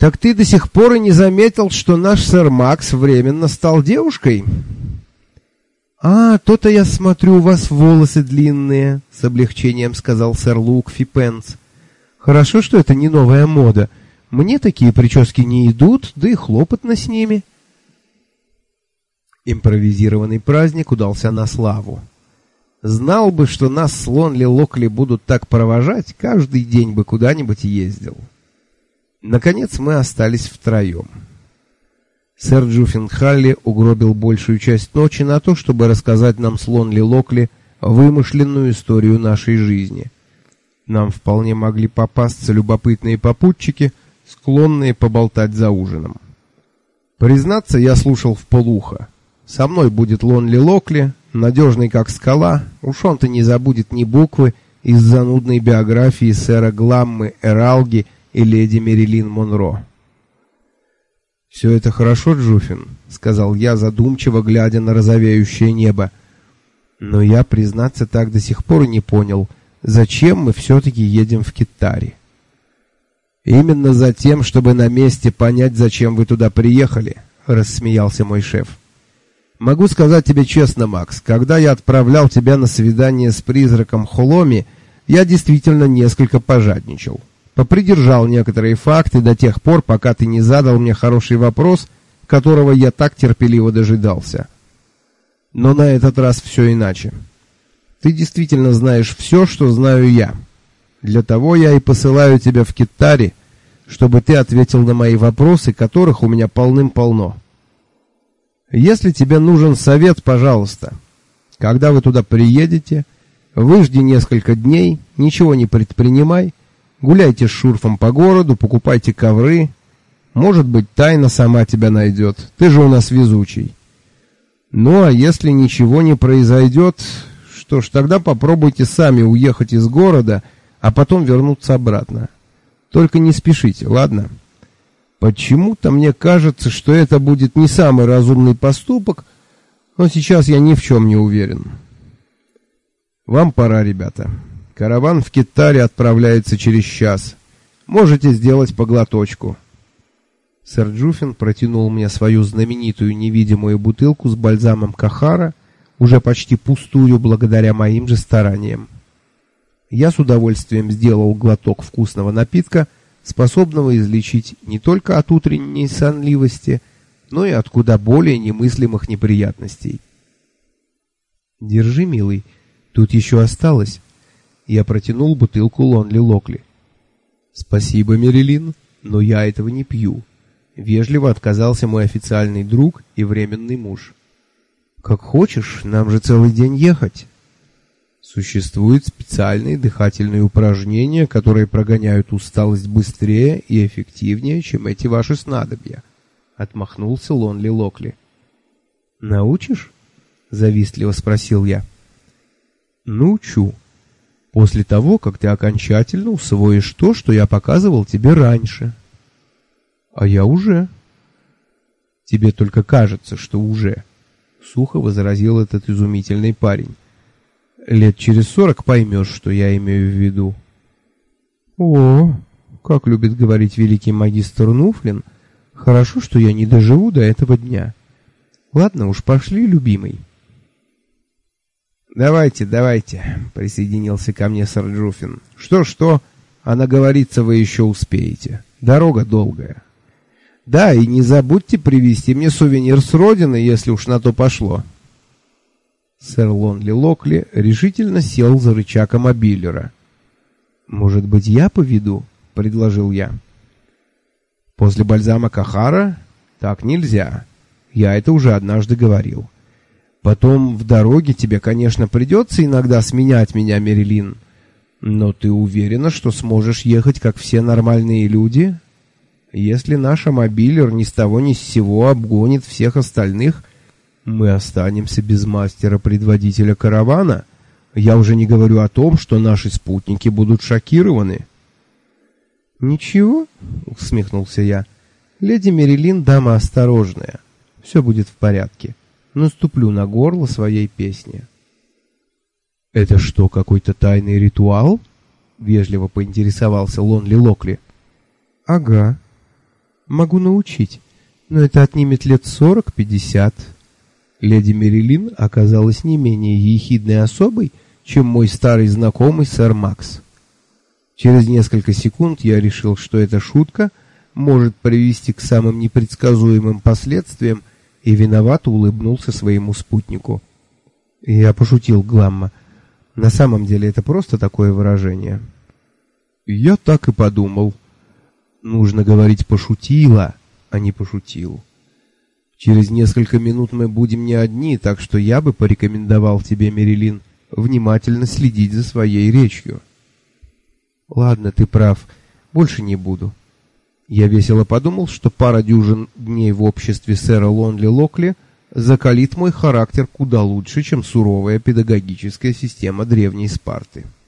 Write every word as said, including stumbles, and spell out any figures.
Так ты до сих пор и не заметил, что наш сэр Макс временно стал девушкой? А, то-то я смотрю, у вас волосы длинные, с облегчением сказал сэр Лукфи Пенс. Хорошо, что это не новая мода. Мне такие прически не идут, да и хлопотно с ними. Импровизированный праздник удался на славу. Знал бы, что нас с Лонли Локли будут так провожать, каждый день бы куда-нибудь ездил. Наконец мы остались втроем. Сэр Джуффин Халли угробил большую часть ночи на то, чтобы рассказать нам с Лонли Локли вымышленную историю нашей жизни. Нам вполне могли попасться любопытные попутчики, склонные поболтать за ужином. Признаться, я слушал вполуха. Со мной будет Лонли Локли, надежный как скала, уж он-то не забудет ни буквы из занудной биографии сэра Гламмы Эралги и леди Мерилин Монро. «Все это хорошо, Джуффин», — сказал я, задумчиво глядя на розовеющее небо. «Но я, признаться, так до сих пор и не понял, зачем мы все-таки едем в Китари». «Именно за тем, чтобы на месте понять, зачем вы туда приехали», — рассмеялся мой шеф. «Могу сказать тебе честно, Макс, когда я отправлял тебя на свидание с призраком Холоми, я действительно несколько пожадничал. Попридержал некоторые факты до тех пор, пока ты не задал мне хороший вопрос, которого я так терпеливо дожидался. Но на этот раз все иначе. Ты действительно знаешь все, что знаю я. Для того я и посылаю тебя в Китари, чтобы ты ответил на мои вопросы, которых у меня полным-полно. Если тебе нужен совет, пожалуйста, когда вы туда приедете, выжди несколько дней, ничего не предпринимай, гуляйте с Шурфом по городу, покупайте ковры. Может быть, тайна сама тебя найдет. Ты же у нас везучий. Ну, а если ничего не произойдет, что ж, тогда попробуйте сами уехать из города, а потом вернуться обратно. Только не спешите, ладно? Почему-то мне кажется, что это будет не самый разумный поступок, но сейчас я ни в чем не уверен. Вам пора, ребята. Караван в Китаре отправляется через час. Можете сделать по глоточку. Сэр Джуффин протянул мне свою знаменитую невидимую бутылку с бальзамом Кахара, уже почти пустую благодаря моим же стараниям. Я с удовольствием сделал глоток вкусного напитка, способного излечить не только от утренней сонливости, но и от куда более немыслимых неприятностей. Держи, милый, тут еще осталось. Я протянул бутылку Лонли Локли. Спасибо, Мерилин, но я этого не пью. Вежливо отказался мой официальный друг и временный муж. Как хочешь, нам же целый день ехать. Существуют специальные дыхательные упражнения, которые прогоняют усталость быстрее и эффективнее, чем эти ваши снадобья. Отмахнулся Лонли Локли. Научишь? Завистливо спросил я. Научу. После того, как ты окончательно усвоишь то, что я показывал тебе раньше. А я уже. Тебе только кажется, что уже. Сухо возразил этот изумительный парень. Лет через сорок поймешь, что я имею в виду. О, как любит говорить великий магистр Нуфлин, хорошо, что я не доживу до этого дня. Ладно уж, пошли, любимый. Давайте, давайте, присоединился ко мне сэр Джуффин. Что-что, а наговориться вы еще успеете. Дорога долгая. Да, и не забудьте привезти мне сувенир с родины, если уж на то пошло. Сэр Лонли Локли решительно сел за рычаг мобилера. «Может быть, я поведу?» — предложил я. «После бальзама Кахара? Так нельзя. Я это уже однажды говорил. Потом в дороге тебе, конечно, придется иногда сменять меня, Мерилин. Но ты уверена, что сможешь ехать, как все нормальные люди? Если наш мобилер ни с того ни с сего обгонит всех остальных, мы останемся без мастера-предводителя каравана. Я уже не говорю о том, что наши спутники будут шокированы». «Ничего», — усмехнулся я. «Леди Мерилин дама осторожная. Все будет в порядке. Наступлю на горло своей песни». «Это что, какой-то тайный ритуал?» — вежливо поинтересовался Лонли Локли. «Ага». Могу научить, но это отнимет лет сорок-пятьдесят. Леди Мерилин оказалась не менее ехидной особой, чем мой старый знакомый сэр Макс. Через несколько секунд я решил, что эта шутка может привести к самым непредсказуемым последствиям, и виновато улыбнулся своему спутнику. Я пошутил Гламма. На самом деле это просто такое выражение. Я так и подумал. Нужно говорить «пошутила», а не «пошутил». Через несколько минут мы будем не одни, так что я бы порекомендовал тебе, Мерилин, внимательно следить за своей речью. Ладно, ты прав. Больше не буду. Я весело подумал, что пара дюжин дней в обществе сэра Лонли Локли закалит мой характер куда лучше, чем суровая педагогическая система древней Спарты.